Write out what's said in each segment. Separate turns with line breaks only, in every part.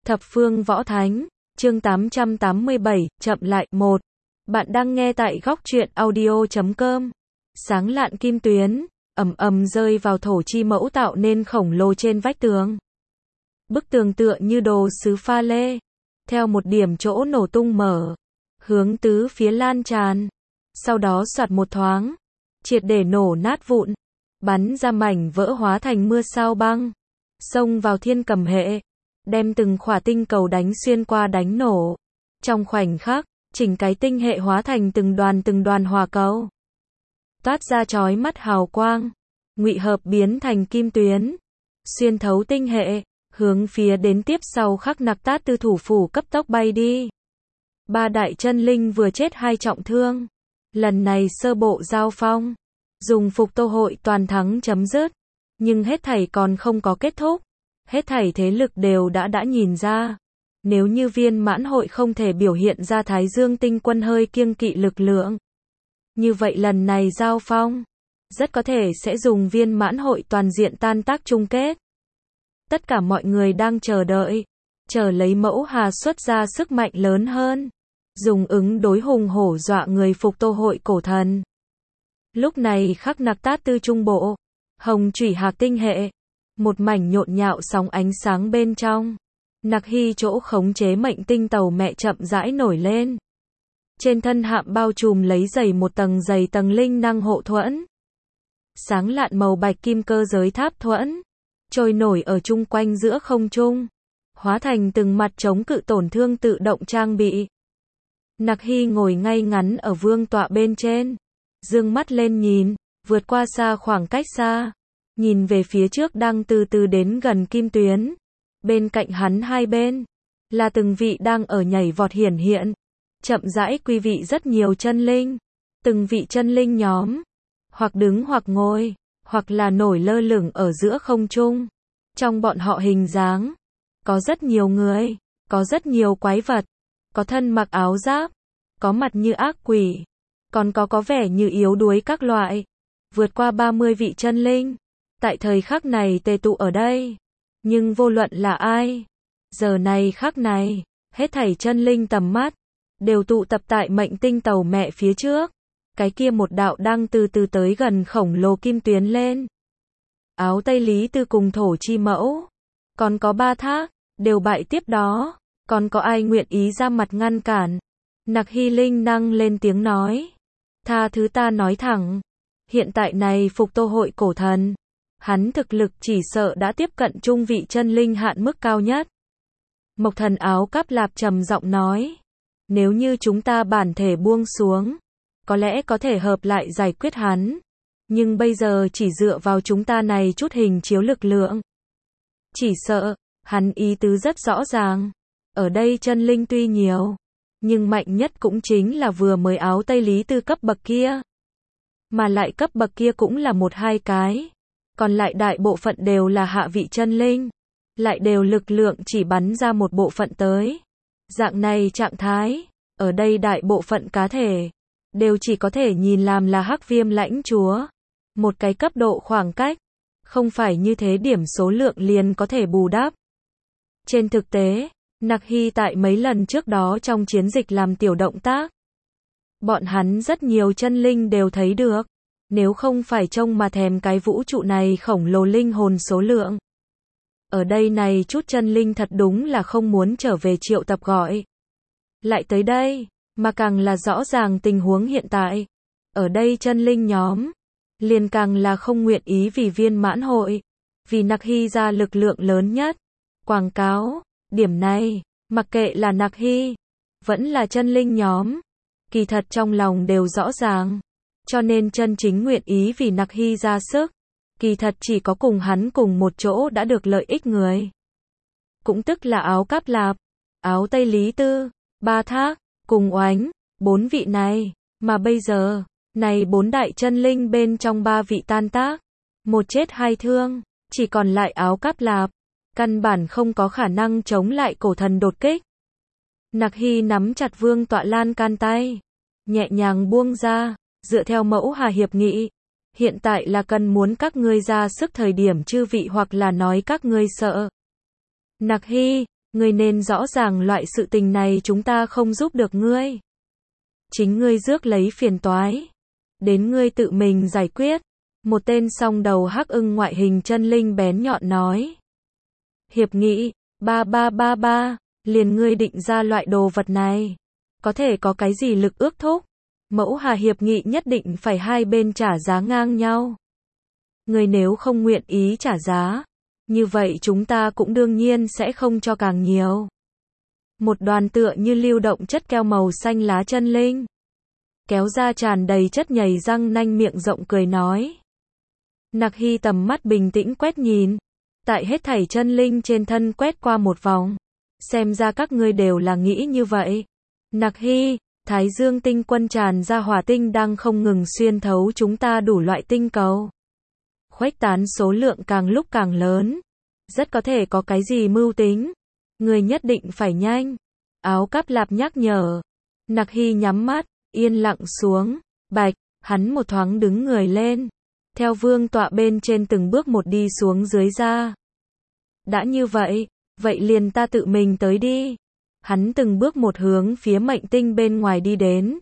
Thập phương võ thánh, chương 887, chậm lại, 1. Bạn đang nghe tại góc truyện audio.com. Sáng lạn kim tuyến, ầm ầm rơi vào thổ chi mẫu tạo nên khổng lồ trên vách tường. Bức tường tựa như đồ sứ pha lê, theo một điểm chỗ nổ tung mở, hướng tứ phía lan tràn. Sau đó soạt một thoáng, triệt để nổ nát vụn, bắn ra mảnh vỡ hóa thành mưa sao băng, xông vào thiên cầm hệ, đem từng khỏa tinh cầu đánh xuyên qua đánh nổ. Trong khoảnh khắc, chỉnh cái tinh hệ hóa thành từng đoàn hỏa cầu, toát ra chói mắt hào quang, ngụy hợp biến thành kim tuyến, xuyên thấu tinh hệ, hướng phía đến tiếp sau khắc nặc tát tư thủ phủ cấp tốc bay đi. Ba đại chân linh vừa chết hai trọng thương. Lần này sơ bộ giao phong, dùng phục tô hội toàn thắng chấm dứt. Nhưng hết thảy còn không có kết thúc. Hết thảy thế lực đều đã nhìn ra. Nếu như viên mãn hội không thể biểu hiện ra Thái Dương tinh quân hơi kiêng kỵ lực lượng, như vậy lần này giao phong, rất có thể sẽ dùng viên mãn hội toàn diện tan tác chung kết. Tất cả mọi người đang chờ đợi, chờ lấy mẫu hà xuất ra sức mạnh lớn hơn, dùng ứng đối hùng hổ dọa người phục tô hội cổ thần. Lúc này khắc nặc tát tư trung bộ, hồng chủy hạc tinh hệ, một mảnh nhộn nhạo sóng ánh sáng bên trong. Nặc hy chỗ khống chế mệnh tinh tàu mẹ chậm rãi nổi lên. Trên thân hạm bao trùm lấy một dày tầng linh năng hộ thuẫn. Sáng lạn màu bạch kim cơ giới tháp thuẫn, trôi nổi ở chung quanh giữa không trung, hóa thành từng mặt chống cự tổn thương tự động trang bị. Nặc hy ngồi ngay ngắn ở vương tọa bên trên, dương mắt lên nhìn, vượt qua xa khoảng cách xa, nhìn về phía trước đang từ từ đến gần kim tuyến. Bên cạnh hắn hai bên, là từng vị đang ở nhảy vọt hiển hiện, chậm rãi quy vị rất nhiều chân linh. Từng vị chân linh nhóm, hoặc đứng hoặc ngồi, hoặc là nổi lơ lửng ở giữa không trung. Trong bọn họ hình dáng, có rất nhiều người, có rất nhiều quái vật, có thân mặc áo giáp, có mặt như ác quỷ, còn có vẻ như yếu đuối các loại. Vượt qua 30 vị chân linh, tại thời khắc này tề tụ ở đây. Nhưng vô luận là ai, giờ này khắc này, hết thảy chân linh tầm mắt, đều tụ tập tại mệnh tinh tàu mẹ phía trước. Cái kia một đạo đang từ từ tới gần khổng lồ kim tuyến lên. Áo Tây Lý Tư cùng thổ chi mẫu, còn có ba thác, đều bại tiếp đó. Còn có ai nguyện ý ra mặt ngăn cản? Nặc hy linh năng lên tiếng nói. Tha thứ ta nói thẳng, hiện tại này phục tô hội cổ thần, hắn thực lực chỉ sợ đã tiếp cận trung vị chân linh hạn mức cao nhất. Mộc thần áo cáp lạp trầm giọng nói. Nếu như chúng ta bản thể buông xuống, có lẽ có thể hợp lại giải quyết hắn. Nhưng bây giờ chỉ dựa vào chúng ta này chút hình chiếu lực lượng, chỉ sợ, hắn ý tứ rất rõ ràng. Ở đây chân linh tuy nhiều, nhưng mạnh nhất cũng chính là vừa mới áo Tây Lý Tư cấp bậc kia. Mà lại cấp bậc kia cũng là một hai cái. Còn lại đại bộ phận đều là hạ vị chân linh, lại đều lực lượng chỉ bắn ra một bộ phận tới. Dạng này trạng thái, ở đây đại bộ phận cá thể, đều chỉ có thể nhìn làm là hắc viêm lãnh chúa. Một cái cấp độ khoảng cách, không phải như thế điểm số lượng liền có thể bù đắp. Trên thực tế, Nặc hy tại mấy lần trước đó trong chiến dịch làm tiểu động tác, bọn hắn rất nhiều chân linh đều thấy được. Nếu không phải trông mà thèm cái vũ trụ này khổng lồ linh hồn số lượng, ở đây này chút chân linh thật đúng là không muốn trở về triệu tập gọi lại tới đây, mà càng là rõ ràng tình huống hiện tại. Ở đây chân linh nhóm, liền càng là không nguyện ý vì viên mãn hội, vì Nặc hy ra lực lượng lớn nhất, quảng cáo. Điểm này, mặc kệ là Nặc hy, vẫn là chân linh nhóm, kỳ thật trong lòng đều rõ ràng. Cho nên chân chính nguyện ý vì Nặc hy ra sức, kỳ thật chỉ có cùng hắn cùng một chỗ đã được lợi ích người. Cũng tức là áo cáp lạp, áo Tây Lý Tư, ba thác, cùng oánh, bốn vị này. Mà bây giờ, này bốn đại chân linh bên trong ba vị tan tác, một chết hai thương, chỉ còn lại áo cáp lạp, căn bản không có khả năng chống lại cổ thần đột kích. Nặc hy nắm chặt vương tọa lan can tay, nhẹ nhàng buông ra. Dựa theo mẫu hà hiệp nghị, hiện tại là cần muốn các ngươi ra sức thời điểm chư vị hoặc là nói các ngươi sợ. Nặc hy, Ngươi nên rõ ràng loại sự tình này chúng ta không giúp được ngươi. Chính ngươi rước lấy phiền toái. Đến ngươi tự mình giải quyết. Một tên song đầu hắc ưng ngoại hình chân linh bén nhọn nói. Hiệp nghị, ba, liền ngươi định ra loại đồ vật này. Có thể có cái gì lực ước thúc? Mẫu Hà hiệp nghị nhất định phải hai bên trả giá ngang nhau. Ngươi nếu không nguyện ý trả giá, như vậy chúng ta cũng đương nhiên sẽ không cho càng nhiều. Một đoàn tựa như lưu động chất keo màu xanh lá chân linh. Kéo ra tràn đầy chất nhầy răng nanh miệng rộng cười nói. Nặc Hy tầm mắt bình tĩnh quét nhìn. Tại hết thảy chân linh trên thân quét qua một vòng. Xem ra các ngươi đều là nghĩ như vậy. Nặc Hy, Thái Dương tinh quân tràn ra hỏa tinh đang không ngừng xuyên thấu chúng ta đủ loại tinh cầu. Khuếch tán số lượng càng lúc càng lớn. Rất có thể có cái gì mưu tính. Người nhất định phải nhanh. Áo Cáp Lạp nhắc nhở. Nặc Hy nhắm mắt, yên lặng xuống. Bạch, hắn một thoáng đứng người lên. Theo vương tọa bên trên từng bước một đi xuống dưới ra. Đã như vậy, vậy liền ta tự mình tới đi. Hắn từng bước một hướng phía mệnh tinh bên ngoài đi đến.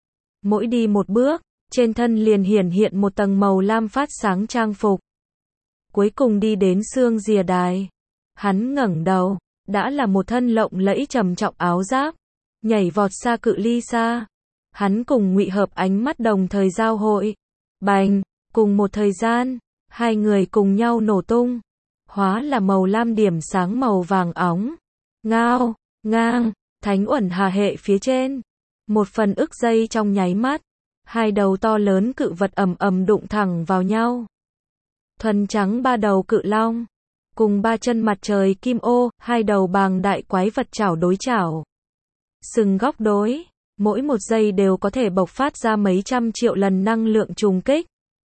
Mỗi đi một bước, trên thân liền hiển hiện một tầng màu lam phát sáng trang phục. Cuối cùng đi đến xương rìa đài. Hắn ngẩng đầu, đã là một thân lộng lẫy trầm trọng áo giáp, nhảy vọt xa cự ly xa. Hắn cùng Ngụy Hợp ánh mắt đồng thời giao hội. Bành, cùng một thời gian, hai người cùng nhau nổ tung, hóa là màu lam điểm sáng màu vàng óng. Ngao, ngang, Thánh Uẩn Hà hệ phía trên. Một phần ức giây trong nháy mắt, hai đầu to lớn cự vật ầm ầm đụng thẳng vào nhau. Thuần trắng ba đầu cự long, cùng ba chân mặt trời kim ô, hai đầu bàng đại quái vật chảo đối chảo. Sừng góc đối, mỗi một giây đều có thể bộc phát ra mấy trăm triệu lần năng lượng trùng kích.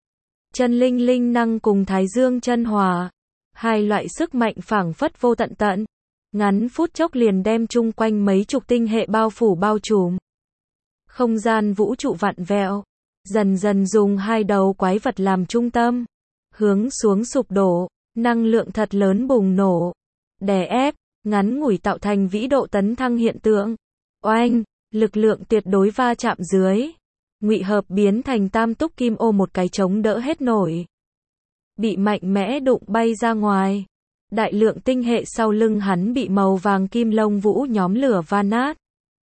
Chân linh linh năng cùng Thái Dương chân hòa, hai loại sức mạnh phảng phất vô tận tận. Ngắn phút chốc liền đem chung quanh mấy chục tinh hệ bao phủ bao trùm. Không gian vũ trụ vặn vẹo, dần dần dùng hai đầu quái vật làm trung tâm, hướng xuống sụp đổ, năng lượng thật lớn bùng nổ, đè ép, ngắn ngủi tạo thành vĩ độ tấn thăng hiện tượng. Oanh, lực lượng tuyệt đối va chạm dưới, Ngụy Hợp biến thành tam túc kim ô một cái chống đỡ hết nổi. Bị mạnh mẽ đụng bay ra ngoài. Đại lượng tinh hệ sau lưng hắn bị màu vàng kim lông vũ nhóm lửa va nát.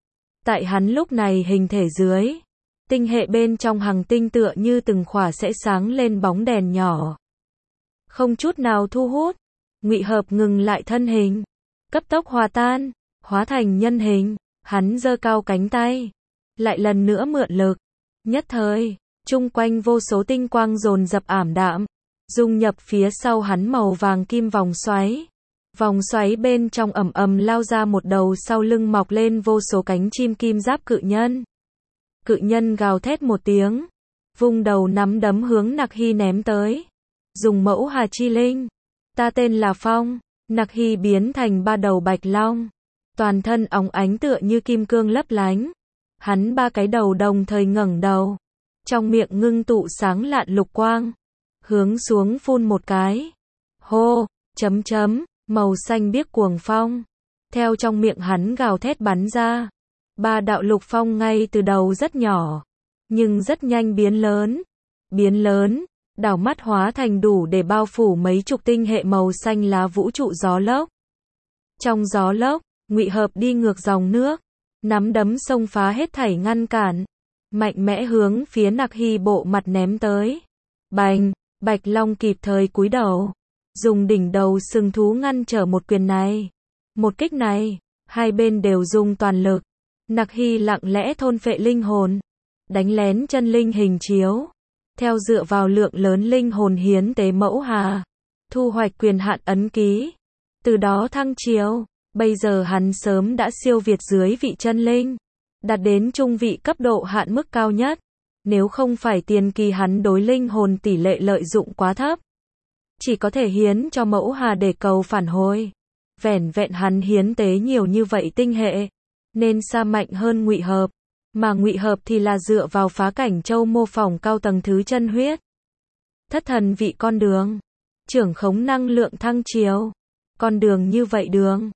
Tại hắn lúc này hình thể dưới, tinh hệ bên trong hành tinh tựa như từng khỏa sẽ sáng lên bóng đèn nhỏ. Không chút nào thu hút, Ngụy Hợp ngừng lại thân hình, cấp tốc hòa tan, hóa thành nhân hình, hắn giơ cao cánh tay, lại lần nữa mượn lực. Nhất thời, chung quanh vô số tinh quang dồn dập ảm đạm, dung nhập phía sau hắn màu vàng kim vòng xoáy. Vòng xoáy bên trong ầm ầm lao ra một đầu sau lưng mọc lên vô số cánh chim kim giáp cự nhân. Cự nhân gào thét một tiếng, vung đầu nắm đấm hướng Nặc Hy ném tới. Dùng mẫu Hà chi linh. Ta tên là Phong. Nặc Hy biến thành ba đầu bạch long. Toàn thân óng ánh tựa như kim cương lấp lánh. Hắn ba cái đầu đồng thời ngẩng đầu. Trong miệng ngưng tụ sáng lạn lục quang. Hướng xuống phun một cái. Hô, chấm chấm, màu xanh biếc cuồng phong. Theo trong miệng hắn gào thét bắn ra. Ba đạo lục phong ngay từ đầu rất nhỏ. Nhưng rất nhanh biến lớn. Biến lớn, đảo mắt hóa thành đủ để bao phủ mấy chục tinh hệ màu xanh lá vũ trụ gió lốc. Trong gió lốc, Ngụy Hợp đi ngược dòng nước. Nắm đấm xông phá hết thảy ngăn cản. Mạnh mẽ hướng phía Nặc Hy bộ mặt ném tới. Bành, Bạch Long kịp thời cúi đầu. Dùng đỉnh đầu sừng thú ngăn trở một quyền này. Một kích này, hai bên đều dùng toàn lực. Nặc Hy lặng lẽ thôn phệ linh hồn. Đánh lén chân linh hình chiếu. Theo dựa vào lượng lớn linh hồn hiến tế mẫu Hà. Thu hoạch quyền hạn ấn ký. Từ đó thăng chiếu. Bây giờ hắn sớm đã siêu việt dưới vị chân linh. Đạt đến trung vị cấp độ hạn mức cao nhất. Nếu không phải tiền kỳ hắn đối linh hồn tỷ lệ lợi dụng quá thấp. Chỉ có thể hiến cho mẫu Hà để cầu phản hồi. Vẻn vẹn hắn hiến tế nhiều như vậy tinh hệ. Nên xa mạnh hơn Ngụy Hợp. Mà Ngụy Hợp thì là dựa vào phá cảnh châu mô phỏng cao tầng thứ chân huyết. Thất thần vị con đường. Trưởng khống năng lượng thăng chiếu. Con đường như vậy đường.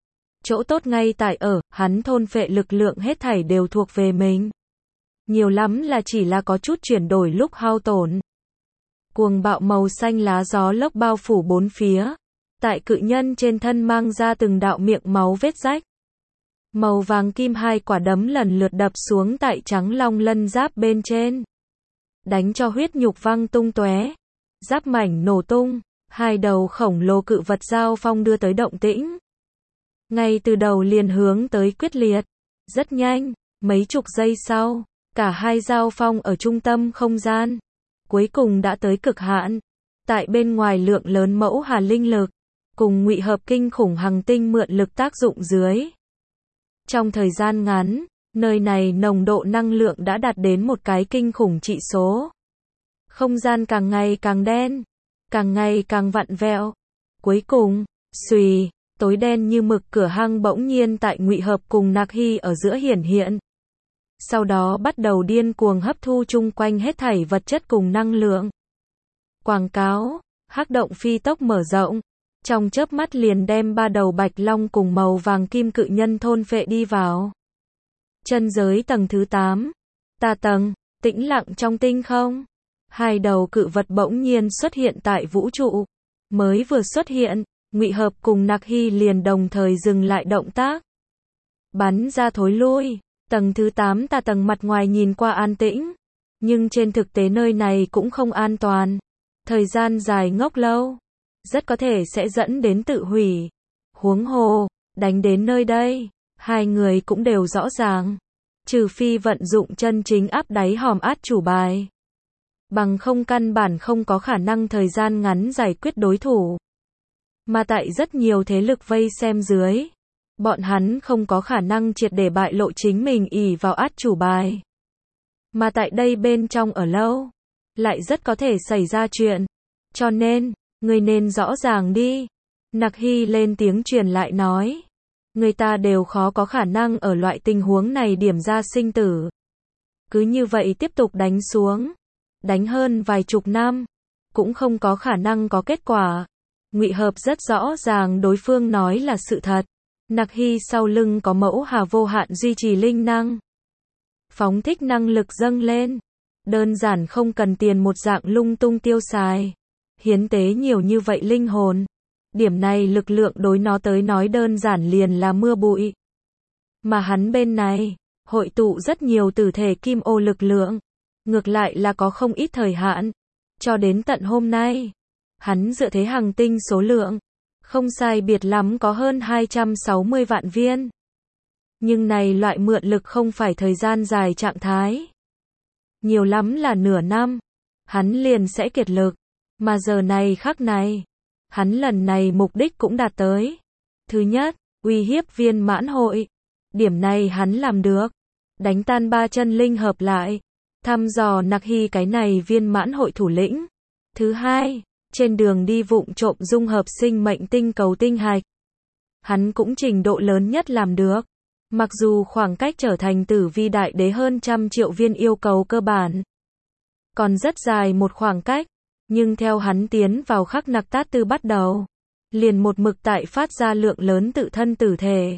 Chỗ tốt ngay tại ở, hắn thôn phệ lực lượng hết thảy đều thuộc về mình. Nhiều lắm là chỉ là có chút chuyển đổi lúc hao tổn. Cuồng bạo màu xanh lá gió lốc bao phủ bốn phía. Tại cự nhân trên thân mang ra từng đạo miệng máu vết rách. Màu vàng kim hai quả đấm lần lượt đập xuống tại trắng long lân giáp bên trên. Đánh cho huyết nhục văng tung tóe. Giáp mảnh nổ tung. Hai đầu khổng lồ cự vật giao phong đưa tới động tĩnh. Ngay từ đầu liền hướng tới quyết liệt. Rất nhanh, mấy chục giây sau, cả hai giao phong ở trung tâm không gian. Cuối cùng đã tới cực hạn. Tại bên ngoài lượng lớn mẫu hà linh lực, cùng ngụy hợp kinh khủng hằng tinh mượn lực tác dụng dưới. Trong thời gian ngắn, nơi này nồng độ năng lượng đã đạt đến một cái kinh khủng trị số. Không gian càng ngày càng đen, càng ngày càng vặn vẹo. Cuối cùng, xùy, tối đen như mực cửa hang bỗng nhiên tại ngụy hợp cùng Nạc Hy ở giữa hiển hiện. Sau đó bắt đầu điên cuồng hấp thu chung quanh hết thảy vật chất cùng năng lượng. Quảng cáo, hắc động phi tốc mở rộng. Trong chớp mắt liền đem ba đầu bạch long cùng màu vàng kim cự nhân thôn phệ đi vào. Chân giới tầng thứ 8. Tà tầng, tĩnh lặng trong tinh không. Hai đầu cự vật bỗng nhiên xuất hiện tại vũ trụ. Mới vừa xuất hiện, ngụy hợp cùng Nạc Hy liền đồng thời dừng lại động tác. Bắn ra thối lui. Tầng thứ 8 tà tầng mặt ngoài nhìn qua an tĩnh. Nhưng trên thực tế nơi này cũng không an toàn. Thời gian dài ngốc lâu. Rất có thể sẽ dẫn đến tự hủy. Huống hồ, đánh đến nơi đây, hai người cũng đều rõ ràng. Trừ phi vận dụng chân chính áp đáy hòm át chủ bài. Bằng không căn bản không có khả năng thời gian ngắn giải quyết đối thủ. Mà tại rất nhiều thế lực vây xem dưới, bọn hắn không có khả năng triệt để bại lộ chính mình ỷ vào át chủ bài. Mà tại đây bên trong ở lâu, lại rất có thể xảy ra chuyện. Cho nên, người nên rõ ràng đi. Nạc Hy lên tiếng truyền lại nói. Người ta đều khó có khả năng ở loại tình huống này điểm ra sinh tử. Cứ như vậy tiếp tục đánh xuống. Đánh hơn vài chục năm. Cũng không có khả năng có kết quả. Ngụy hợp rất rõ ràng đối phương nói là sự thật. Nạc Hy sau lưng có mẫu hà vô hạn duy trì linh năng. Phóng thích năng lực dâng lên. Đơn giản không cần tiền một dạng lung tung tiêu xài. Hiến tế nhiều như vậy linh hồn. Điểm này lực lượng đối nó tới nói đơn giản liền là mưa bụi. Mà hắn bên này, hội tụ rất nhiều tử thể kim ô lực lượng. Ngược lại là có không ít thời hạn. Cho đến tận hôm nay, hắn dựa thế hằng tinh số lượng. Không sai biệt lắm có hơn 260 vạn viên. Nhưng này loại mượn lực không phải thời gian dài trạng thái. Nhiều lắm là nửa năm. Hắn liền sẽ kiệt lực. Mà giờ này khắc này, hắn lần này mục đích cũng đạt tới. Thứ nhất, uy hiếp viên mãn hội. Điểm này hắn làm được. Đánh tan ba chân linh hợp lại. Thăm dò Nạc Hy cái này viên mãn hội thủ lĩnh. Thứ hai, trên đường đi vụng trộm dung hợp sinh mệnh tinh cầu tinh hạch. Hắn cũng trình độ lớn nhất làm được. Mặc dù khoảng cách trở thành tử vi đại đế hơn 100 triệu viên yêu cầu cơ bản. Còn rất dài một khoảng cách. Nhưng theo hắn tiến vào khắc nặc tát tư bắt đầu, liền một mực tại phát ra lượng lớn tự thân tử thể.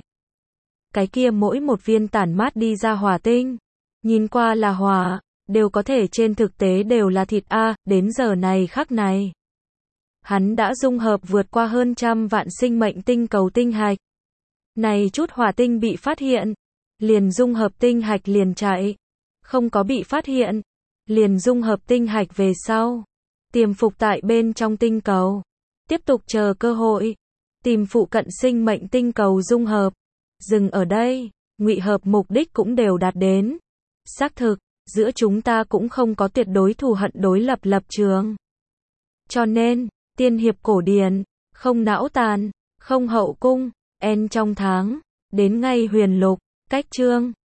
Cái kia mỗi một viên tản mát đi ra hỏa tinh, nhìn qua là hỏa, đều có thể trên thực tế đều là thịt a, đến giờ này khắc này. Hắn đã dung hợp vượt qua hơn 100 vạn sinh mệnh tinh cầu tinh hạch. Này chút hỏa tinh bị phát hiện, liền dung hợp tinh hạch liền chạy. Không có bị phát hiện, liền dung hợp tinh hạch về sau. Tiềm phục tại bên trong tinh cầu. Tiếp tục chờ cơ hội. Tìm phụ cận sinh mệnh tinh cầu dung hợp. Dừng ở đây, ngụy hợp mục đích cũng đều đạt đến. Xác thực, giữa chúng ta cũng không có tuyệt đối thù hận đối lập trường. Cho nên, tiên hiệp cổ điển, không não tàn, không hậu cung, en trong tháng, đến ngay huyền lục, cách chương.